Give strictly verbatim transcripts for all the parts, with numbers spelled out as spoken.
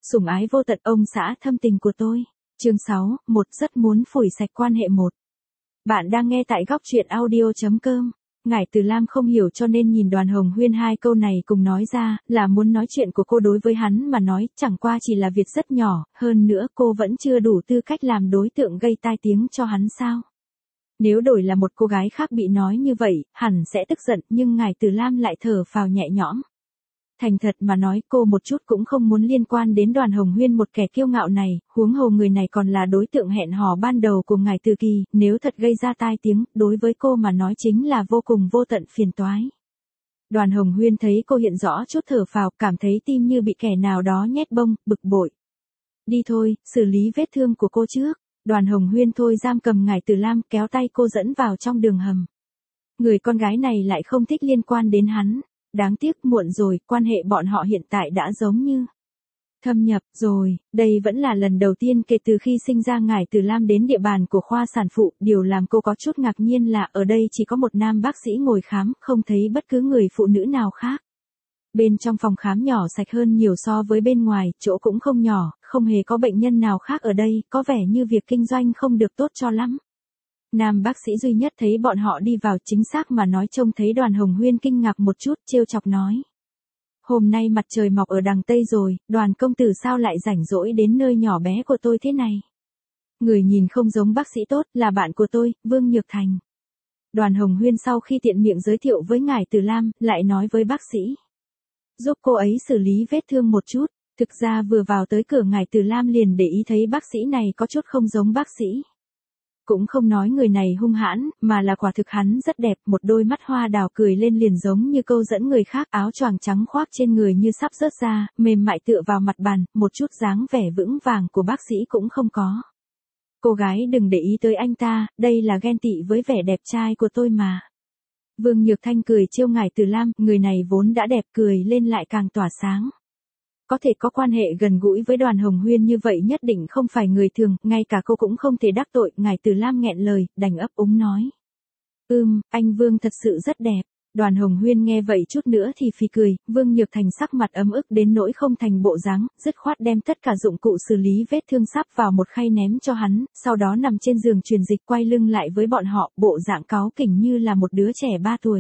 Sủng ái vô tận ông xã thâm tình của tôi. Chương sáu, một rất muốn phủi sạch quan hệ một. Bạn đang nghe tại góc truyện audio chấm com. Ngải Từ Lam không hiểu cho nên nhìn Đoàn Hồng Huyên hai câu này cùng nói ra, là muốn nói chuyện của cô đối với hắn mà nói, chẳng qua chỉ là việc rất nhỏ, hơn nữa cô vẫn chưa đủ tư cách làm đối tượng gây tai tiếng cho hắn sao. Nếu đổi là một cô gái khác bị nói như vậy, hẳn sẽ tức giận, nhưng Ngải Từ Lam lại thở phào nhẹ nhõm. Thành thật mà nói, cô một chút cũng không muốn liên quan đến Đoàn Hồng Huyên một kẻ kiêu ngạo này, huống hồ người này còn là đối tượng hẹn hò ban đầu của Ngải Từ Kỳ, nếu thật gây ra tai tiếng, đối với cô mà nói chính là vô cùng vô tận phiền toái. Đoàn Hồng Huyên thấy cô hiện rõ chút thở phào, cảm thấy tim như bị kẻ nào đó nhét bông, bực bội. Đi thôi, xử lý vết thương của cô trước. Đoàn Hồng Huyên thôi giam cầm Ngải Từ Lam, kéo tay cô dẫn vào trong đường hầm. Người con gái này lại không thích liên quan đến hắn. Đáng tiếc muộn rồi, quan hệ bọn họ hiện tại đã giống như thâm nhập rồi. Đây vẫn là lần đầu tiên kể từ khi sinh ra Ngải Từ Lam đến địa bàn của khoa sản phụ. Điều làm cô có chút ngạc nhiên là ở đây chỉ có một nam bác sĩ ngồi khám, không thấy bất cứ người phụ nữ nào khác. Bên trong phòng khám nhỏ sạch hơn nhiều so với bên ngoài, chỗ cũng không nhỏ, không hề có bệnh nhân nào khác ở đây, có vẻ như việc kinh doanh không được tốt cho lắm. Nam bác sĩ duy nhất thấy bọn họ đi vào, chính xác mà nói trông thấy Đoàn Hồng Huyên kinh ngạc một chút, trêu chọc nói. Hôm nay mặt trời mọc ở đằng Tây rồi, Đoàn công tử sao lại rảnh rỗi đến nơi nhỏ bé của tôi thế này? Người nhìn không giống bác sĩ tốt, là bạn của tôi, Vương Nhược Thành. Đoàn Hồng Huyên sau khi tiện miệng giới thiệu với Ngải Từ Lam, lại nói với bác sĩ. Giúp cô ấy xử lý vết thương một chút. Thực ra vừa vào tới cửa Ngải Từ Lam liền để ý thấy bác sĩ này có chút không giống bác sĩ. Cũng không nói người này hung hãn, mà là quả thực hắn rất đẹp, một đôi mắt hoa đào cười lên liền giống như câu dẫn người khác, áo choàng trắng khoác trên người như sắp rớt ra, mềm mại tựa vào mặt bàn, một chút dáng vẻ vững vàng của bác sĩ cũng không có. Cô gái đừng để ý tới anh ta, đây là ghen tị với vẻ đẹp trai của tôi mà. Vương Nhược Thanh cười trêu Ngải Từ Lam, người này vốn đã đẹp, cười lên lại càng tỏa sáng. Có thể có quan hệ gần gũi với Đoàn Hồng Huyên như vậy nhất định không phải người thường, ngay cả cô cũng không thể đắc tội. Ngải Từ Lam nghẹn lời, đành ấp úng nói. Ừm, anh Vương thật sự rất đẹp. Đoàn Hồng Huyên nghe vậy chút nữa thì phì cười, Vương Nhược Thành sắc mặt ấm ức đến nỗi không thành bộ dáng, dứt khoát đem tất cả dụng cụ xử lý vết thương sắp vào một khay ném cho hắn, sau đó nằm trên giường truyền dịch quay lưng lại với bọn họ, bộ dạng cáu kỉnh như là một đứa trẻ ba tuổi.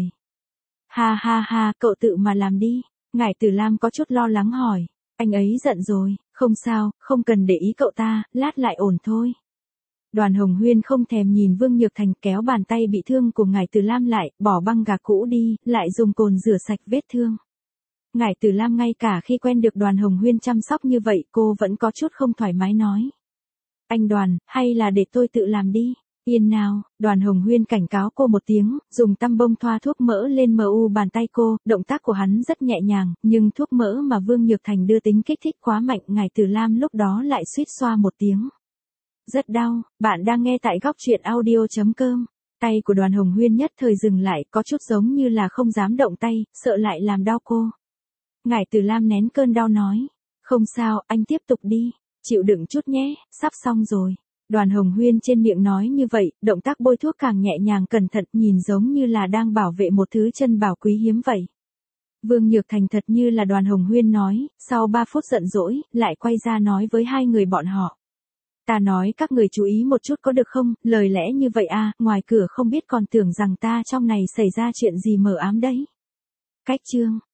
Ha ha ha, cậu tự mà làm đi. Ngải Từ Lam có chút lo lắng hỏi. Anh ấy giận rồi, không sao, không cần để ý cậu ta, lát lại ổn thôi. Đoàn Hồng Huyên không thèm nhìn Vương Nhược Thành, kéo bàn tay bị thương của Ngải Từ Lam lại, bỏ băng gạc cũ đi, lại dùng cồn rửa sạch vết thương. Ngải Từ Lam ngay cả khi quen được Đoàn Hồng Huyên chăm sóc như vậy, cô vẫn có chút không thoải mái nói. Anh Đoàn, hay là để tôi tự làm đi. Yên nào, Đoàn Hồng Huyên cảnh cáo cô một tiếng, dùng tăm bông thoa thuốc mỡ lên mờ u bàn tay cô, động tác của hắn rất nhẹ nhàng, nhưng thuốc mỡ mà Vương Nhược Thành đưa tính kích thích quá mạnh, Ngải Từ Lam lúc đó lại suýt xoa một tiếng. Rất đau, bạn đang nghe tại góc truyện audio chấm com. Tay của Đoàn Hồng Huyên nhất thời dừng lại, có chút giống như là không dám động tay, sợ lại làm đau cô. Ngải Từ Lam nén cơn đau nói, không sao, anh tiếp tục đi, chịu đựng chút nhé, sắp xong rồi. Đoàn Hồng Huyên trên miệng nói như vậy, động tác bôi thuốc càng nhẹ nhàng cẩn thận, nhìn giống như là đang bảo vệ một thứ chân bảo quý hiếm vậy. Vương Nhược Thành thật như là Đoàn Hồng Huyên nói, sau ba phút giận dỗi, lại quay ra nói với hai người bọn họ. Ta nói các người chú ý một chút có được không, lời lẽ như vậy à, ngoài cửa không biết còn tưởng rằng ta trong này xảy ra chuyện gì mờ ám đấy. Cách chương.